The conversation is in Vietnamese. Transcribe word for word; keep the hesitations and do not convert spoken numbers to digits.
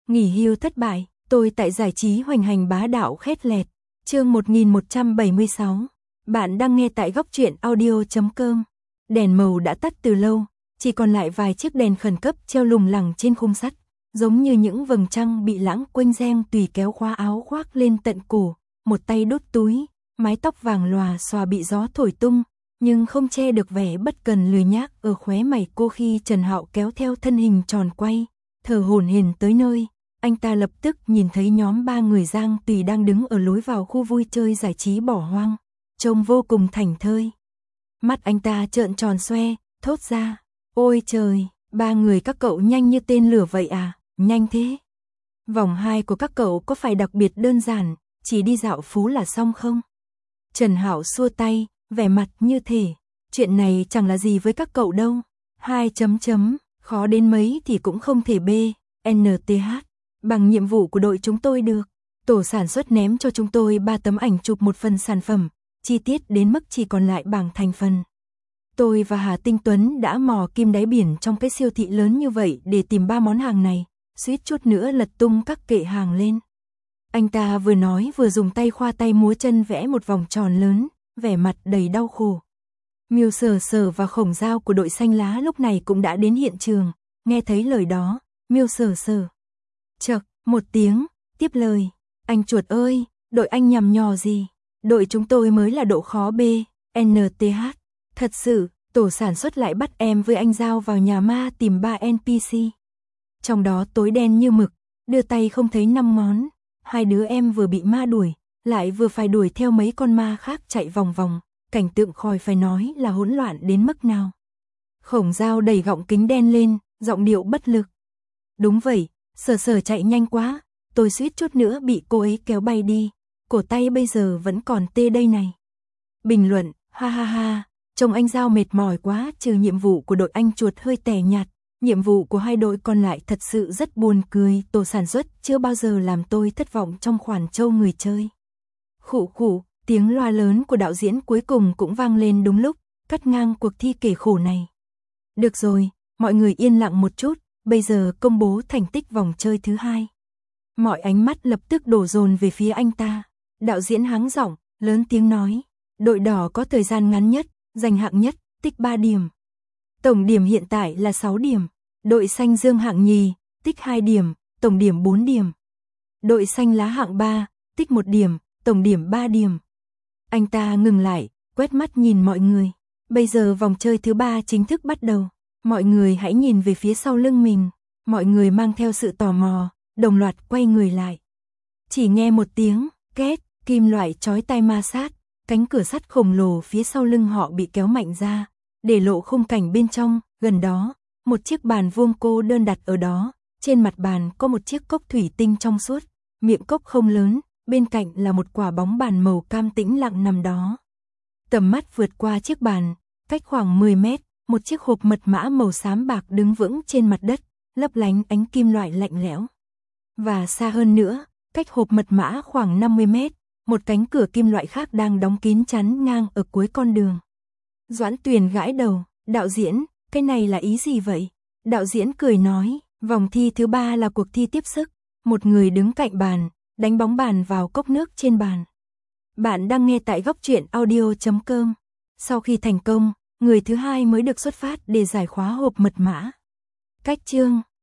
Nghỉ hưu thất bại, tôi tại giải trí hoành hành bá đạo khét lẹt. Chương một nghìn một trăm bảy mươi sáu. Bạn đang nghe tại góc truyện audio chấm com. Đèn màu đã tắt từ lâu, chỉ còn lại vài chiếc đèn khẩn cấp treo lủng lẳng trên khung sắt, giống như những vầng trăng bị lãng quênh reng tùy kéo khóa áo khoác lên tận cổ, một tay đốt túi, mái tóc vàng lòa xòa bị gió thổi tung, nhưng không che được vẻ bất cần lười nhác ở khóe mày cô khi Trần Hạo kéo theo thân hình tròn quay, thở hổn hển tới nơi. Anh ta lập tức nhìn thấy nhóm ba người Giang Tùy đang đứng ở lối vào khu vui chơi giải trí bỏ hoang, trông vô cùng thảnh thơi. Mắt anh ta trợn tròn xoe, thốt ra, ôi trời, ba người các cậu nhanh như tên lửa vậy à, nhanh thế. Vòng hai của các cậu có phải đặc biệt đơn giản, chỉ đi dạo phố là xong không? Trần Hạo xua tay, vẻ mặt như thể, chuyện này chẳng là gì với các cậu đâu. Hai chấm chấm, khó đến mấy thì cũng không thể B, N T H, bằng nhiệm vụ của đội chúng tôi được. Tổ sản xuất ném cho chúng tôi ba tấm ảnh chụp một phần sản phẩm, chi tiết đến mức chỉ còn lại bảng thành phần. Tôi và Hà Tinh Tuấn đã mò kim đáy biển trong cái siêu thị lớn như vậy để tìm ba món hàng này, suýt chút nữa lật tung các kệ hàng lên. Anh ta vừa nói vừa dùng tay khoa tay múa chân vẽ một vòng tròn lớn, vẻ mặt đầy đau khổ. Miêu Sở Sở và Khổng Giao của đội xanh lá lúc này cũng đã đến hiện trường, nghe thấy lời đó, Miêu Sở Sở chậc một tiếng, tiếp lời, anh chuột ơi, đội anh nhằm nhò gì, đội chúng tôi mới là độ khó B, N T H, thật sự, tổ sản xuất lại bắt em với anh Giao vào nhà ma tìm ba N P C. Trong đó tối đen như mực, đưa tay không thấy năm ngón, hai đứa em vừa bị ma đuổi, lại vừa phải đuổi theo mấy con ma khác chạy vòng vòng, cảnh tượng khỏi phải nói là hỗn loạn đến mức nào. Khổng Giao đẩy gọng kính đen lên, giọng điệu bất lực. Đúng vậy, Sở Sở chạy nhanh quá, tôi suýt chút nữa bị cô ấy kéo bay đi, cổ tay bây giờ vẫn còn tê đây này. Bình luận, ha ha ha, trông anh Giao mệt mỏi quá, trừ nhiệm vụ của đội anh chuột hơi tẻ nhạt, nhiệm vụ của hai đội còn lại thật sự rất buồn cười, tổ sản xuất chưa bao giờ làm tôi thất vọng trong khoản châu người chơi. Khụ khụ, tiếng loa lớn của đạo diễn cuối cùng cũng vang lên đúng lúc, cắt ngang cuộc thi kể khổ này. Được rồi, mọi người yên lặng một chút, bây giờ công bố thành tích vòng chơi thứ hai. Mọi ánh mắt lập tức đổ dồn về phía anh ta. Đạo diễn hắng giọng, lớn tiếng nói, đội đỏ có thời gian ngắn nhất, giành hạng nhất, tích ba điểm. Tổng điểm hiện tại là sáu điểm. Đội xanh dương hạng nhì, tích hai điểm, tổng điểm bốn điểm. Đội xanh lá hạng ba, tích một điểm, tổng điểm ba điểm. Anh ta ngừng lại, quét mắt nhìn mọi người. Bây giờ vòng chơi thứ ba chính thức bắt đầu. Mọi người hãy nhìn về phía sau lưng mình. Mọi người mang theo sự tò mò, đồng loạt quay người lại. Chỉ nghe một tiếng, két, kim loại chói tai ma sát, cánh cửa sắt khổng lồ phía sau lưng họ bị kéo mạnh ra, để lộ khung cảnh bên trong. Gần đó, một chiếc bàn vuông cô đơn đặt ở đó, trên mặt bàn có một chiếc cốc thủy tinh trong suốt, miệng cốc không lớn, bên cạnh là một quả bóng bàn màu cam tĩnh lặng nằm đó. Tầm mắt vượt qua chiếc bàn, cách khoảng mười mét, một chiếc hộp mật mã màu xám bạc đứng vững trên mặt đất, lấp lánh ánh kim loại lạnh lẽo. Và xa hơn nữa, cách hộp mật mã khoảng năm mươi mét, một cánh cửa kim loại khác đang đóng kín chắn ngang ở cuối con đường. Doãn Tuyền gãi đầu, đạo diễn, cái này là ý gì vậy? Đạo diễn cười nói, vòng thi thứ ba là cuộc thi tiếp sức, một người đứng cạnh bàn, đánh bóng bàn vào cốc nước trên bàn. Bạn đang nghe tại góc truyện audio chấm com. Sau khi thành công, người thứ hai mới được xuất phát để giải khóa hộp mật mã. Cách chương